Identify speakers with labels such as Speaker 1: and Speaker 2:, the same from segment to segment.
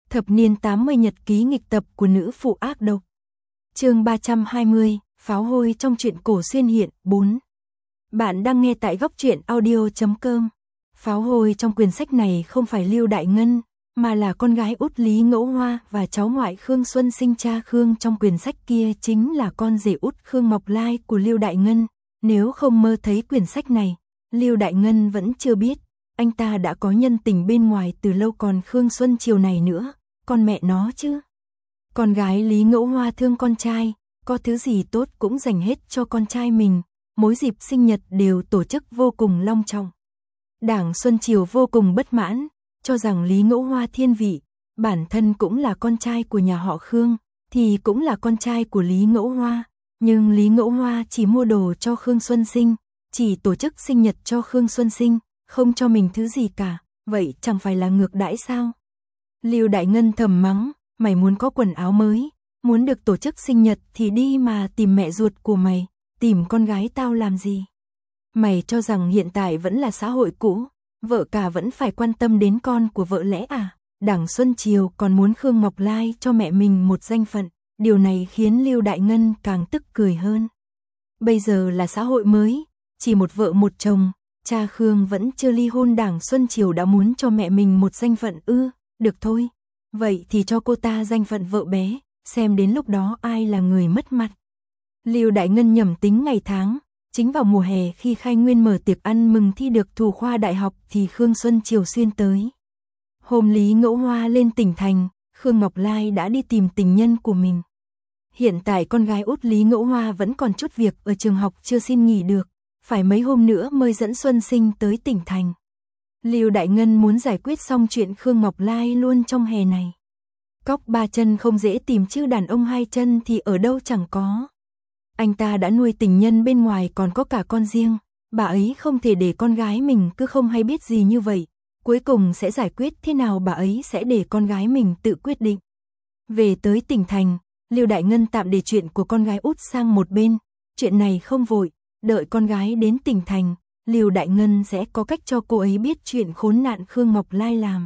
Speaker 1: Thập niên 80 nhật ký nghịch tập của nữ phụ ác độc. Chương 320, pháo hôi trong truyện cổ xuyên hiện 4. Bạn đang nghe tại góc truyện audio.com. Pháo hôi trong quyển sách này không phải Lưu Đại Ngân, mà là con gái út Lý Ngẫu Hoa và cháu ngoại Khương Xuân Sinh. Cha Khương trong quyển sách kia chính là con rể út Khương Ngọc Lai của Lưu Đại Ngân. Nếu không mơ thấy quyển sách này, Lưu Đại Ngân vẫn chưa biết, anh ta đã có nhân tình bên ngoài từ lâu. Còn Khương Xuân Chiều này nữa, con mẹ nó chứ. Con gái Lý Ngẫu Hoa thương con trai, có thứ gì tốt cũng dành hết cho con trai mình, mỗi dịp sinh nhật đều tổ chức vô cùng long trọng. Đảng Xuân Chiều vô cùng bất mãn, cho rằng Lý Ngẫu Hoa thiên vị, bản thân cũng là con trai của nhà họ Khương, thì cũng là con trai của Lý Ngẫu Hoa, nhưng Lý Ngẫu Hoa chỉ mua đồ cho Khương Xuân Sinh, chỉ tổ chức sinh nhật cho Khương Xuân Sinh, không cho mình thứ gì cả, vậy chẳng phải là ngược đãi sao? Lưu Đại Ngân thầm mắng, mày muốn có quần áo mới, muốn được tổ chức sinh nhật thì đi mà tìm mẹ ruột của mày, tìm con gái tao làm gì? Mày cho rằng hiện tại vẫn là xã hội cũ, vợ cả vẫn phải quan tâm đến con của vợ lẽ à? Đảng Xuân Chiều còn muốn Khương Ngọc Lai cho mẹ mình một danh phận, điều này khiến Lưu Đại Ngân càng tức cười hơn. Bây giờ là xã hội mới, chỉ một vợ một chồng, cha Khương vẫn chưa ly hôn, Đảng Xuân Chiều đã muốn cho mẹ mình một danh phận ư? Được thôi, vậy thì cho cô ta danh phận vợ bé, xem đến lúc đó ai là người mất mặt. Lưu Đại Ngân nhẩm tính ngày tháng, chính vào mùa hè khi khai nguyên mở tiệc ăn mừng thi được thủ khoa đại học thì Khương Xuân Chiều xuyên tới. Hôm Lý Ngẫu Hoa lên tỉnh thành, Khương Ngọc Lai đã đi tìm tình nhân của mình. Hiện tại con gái út Lý Ngẫu Hoa vẫn còn chút việc ở trường học chưa xin nghỉ được, phải mấy hôm nữa mới dẫn Xuân Sinh tới tỉnh thành. Lưu Đại Ngân muốn giải quyết xong chuyện Khương Ngọc Lai luôn trong hè này. Cóc ba chân không dễ tìm chứ đàn ông hai chân thì ở đâu chẳng có. Anh ta đã nuôi tình nhân bên ngoài còn có cả con riêng, bà ấy không thể để con gái mình cứ không hay biết gì như vậy. Cuối cùng sẽ giải quyết thế nào bà ấy sẽ để con gái mình tự quyết định. Về tới tỉnh thành, Lưu Đại Ngân tạm để chuyện của con gái út sang một bên, chuyện này không vội, đợi con gái đến tỉnh thành, Lưu Đại Ngân sẽ có cách cho cô ấy biết chuyện khốn nạn Khương Ngọc Lai làm.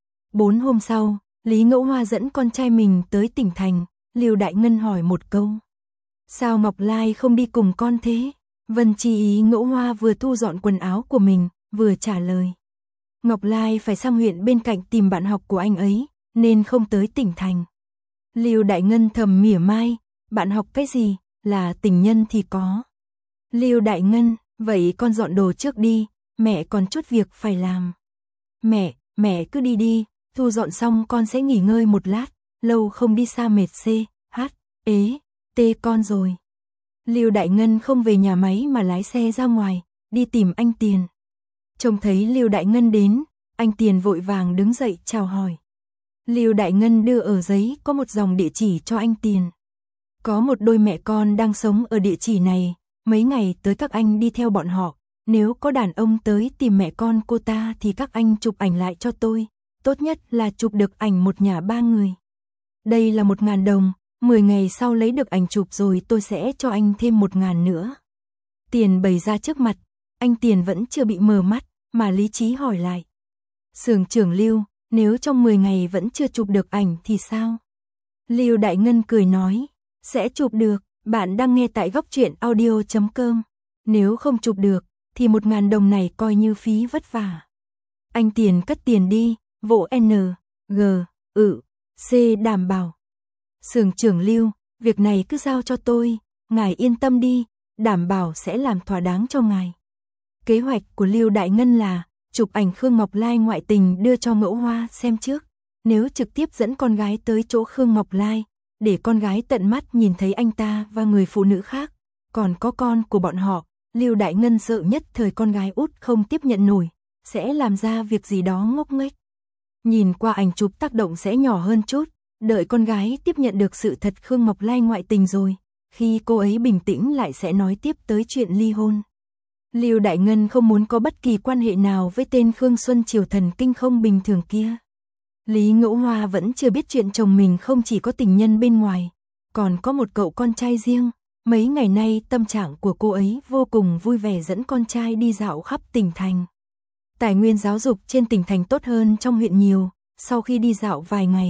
Speaker 1: 4 hôm sau, Lý Ngẫu Hoa dẫn con trai mình tới tỉnh thành, Lưu Đại Ngân hỏi một câu. Sao Ngọc Lai không đi cùng con thế? Vân Chi ý Ngẫu Hoa vừa thu dọn quần áo của mình, vừa trả lời. Ngọc Lai phải sang huyện bên cạnh tìm bạn học của anh ấy, nên không tới tỉnh thành. Lưu Đại Ngân thầm mỉa mai, bạn học cái gì, là tình nhân thì có. Lưu Đại Ngân, vậy con dọn đồ trước đi, mẹ còn chút việc phải làm. Mẹ cứ đi đi, thu dọn xong con sẽ nghỉ ngơi một lát, lâu không đi xa mệt con rồi. Lưu Đại Ngân không về nhà máy mà lái xe ra ngoài, đi tìm anh Tiền. Trông thấy Lưu Đại Ngân đến, anh Tiền vội vàng đứng dậy chào hỏi. Lưu Đại Ngân đưa ở giấy có một dòng địa chỉ cho anh Tiền. Có một đôi mẹ con đang sống ở địa chỉ này, mấy ngày tới các anh đi theo bọn họ, nếu có đàn ông tới tìm mẹ con cô ta thì các anh chụp ảnh lại cho tôi, tốt nhất là chụp được ảnh một nhà 3 người. Đây là 1.000 đồng, 10 ngày sau lấy được ảnh chụp rồi tôi sẽ cho anh thêm 1.000 nữa. Tiền bày ra trước mặt, anh Tiền vẫn chưa bị mờ mắt, mà lý trí hỏi lại. Xưởng trưởng Lưu, nếu trong 10 ngày vẫn chưa chụp được ảnh thì sao? Lưu Đại Ngân cười nói, sẽ chụp được, bạn đang nghe tại góc truyện audio.com. Nếu không chụp được, thì 1.000 đồng này coi như phí vất vả. Anh Tiền cất tiền đi, vỗ N, G, C đảm bảo. Xưởng trưởng Lưu, việc này cứ giao cho tôi, ngài yên tâm đi, đảm bảo sẽ làm thỏa đáng cho ngài. Kế hoạch của Lưu Đại Ngân là chụp ảnh Khương Ngọc Lai ngoại tình đưa cho Ngẫu Hoa xem trước, nếu trực tiếp dẫn con gái tới chỗ Khương Ngọc Lai, để con gái tận mắt nhìn thấy anh ta và người phụ nữ khác, còn có con của bọn họ, Lưu Đại Ngân sợ nhất thời con gái út không tiếp nhận nổi, sẽ làm ra việc gì đó ngốc nghếch. Nhìn qua ảnh chụp tác động sẽ nhỏ hơn chút, đợi con gái tiếp nhận được sự thật Khương Ngọc Lai ngoại tình rồi, khi cô ấy bình tĩnh lại sẽ nói tiếp tới chuyện ly hôn. Lưu Đại Ngân không muốn có bất kỳ quan hệ nào với tên Khương Xuân Chiều thần kinh không bình thường kia. Lý Ngẫu Hoa vẫn chưa biết chuyện chồng mình không chỉ có tình nhân bên ngoài, còn có một cậu con trai riêng. Mấy ngày nay tâm trạng của cô ấy vô cùng vui vẻ dẫn con trai đi dạo khắp tỉnh thành. Tài nguyên giáo dục trên tỉnh thành tốt hơn trong huyện nhiều, sau khi đi dạo vài ngày,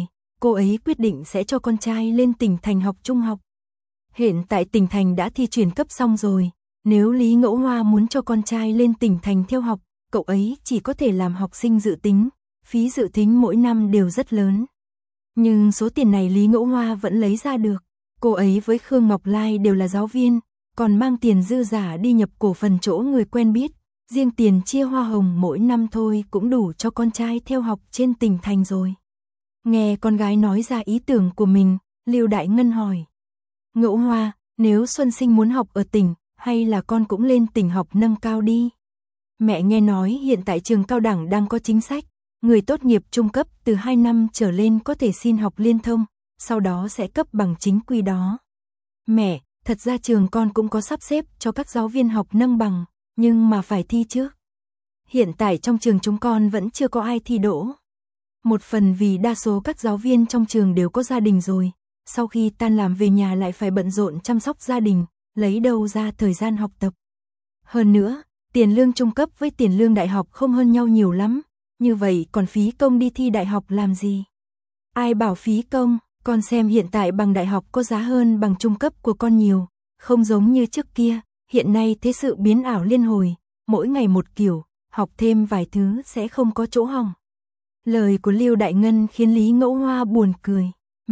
Speaker 1: cô ấy quyết định sẽ cho con trai lên tỉnh thành học trung học. Hiện tại tỉnh thành đã thi chuyển cấp xong rồi, nếu Lý Ngẫu Hoa muốn cho con trai lên tỉnh thành theo học, cậu ấy chỉ có thể làm học sinh dự tính, phí dự tính mỗi năm đều rất lớn. Nhưng số tiền này Lý Ngẫu Hoa vẫn lấy ra được, cô ấy với Khương Ngọc Lai đều là giáo viên, còn mang tiền dư giả đi nhập cổ phần chỗ người quen biết, riêng tiền chia hoa hồng mỗi năm thôi cũng đủ cho con trai theo học trên tỉnh thành rồi. Nghe con gái nói ra ý tưởng của mình, Lưu Đại Ngân hỏi. Ngẫu Hoa, nếu Xuân Sinh muốn học ở tỉnh, hay là con cũng lên tỉnh học nâng cao đi? Mẹ nghe nói hiện tại trường cao đẳng đang có chính sách, người tốt nghiệp trung cấp từ 2 năm trở lên có thể xin học liên thông, sau đó sẽ cấp bằng chính quy đó. Mẹ, thật ra trường con cũng có sắp xếp cho các giáo viên học nâng bằng, nhưng mà phải thi trước. Hiện tại trong trường chúng con vẫn chưa có ai thi đỗ. Một phần vì đa số các giáo viên trong trường đều có gia đình rồi, sau khi tan làm về nhà lại phải bận rộn chăm sóc gia đình, lấy đâu ra thời gian học tập. Hơn nữa, tiền lương trung cấp với tiền lương đại học không hơn nhau nhiều lắm, như vậy còn phí công đi thi đại học làm gì? Ai bảo phí công, con xem hiện tại bằng đại học có giá hơn bằng trung cấp của con nhiều, không giống như trước kia, hiện nay thế sự biến ảo liên hồi, mỗi ngày một kiểu, học thêm vài thứ sẽ không có chỗ hỏng. Lời của Lưu Đại Ngân khiến Lý Ngẫu Hoa buồn cười.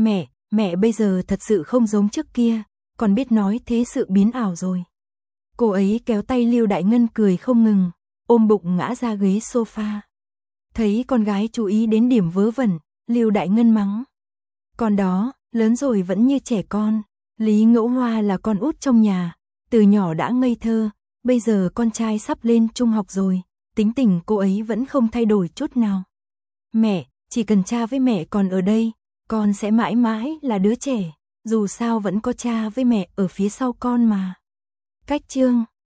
Speaker 1: Mẹ bây giờ thật sự không giống trước kia, còn biết nói thế sự biến ảo rồi. Cô ấy kéo tay Lưu Đại Ngân cười không ngừng, ôm bụng ngã ra ghế sofa. Thấy con gái chú ý đến điểm vớ vẩn, Lưu Đại Ngân mắng. Con đó, lớn rồi vẫn như trẻ con. Lý Ngẫu Hoa là con út trong nhà, từ nhỏ đã ngây thơ, bây giờ con trai sắp lên trung học rồi, tính tình cô ấy vẫn không thay đổi chút nào. Mẹ, chỉ cần cha với mẹ còn ở đây, con sẽ mãi mãi là đứa trẻ, dù sao vẫn có cha với mẹ ở phía sau con mà. Cách chương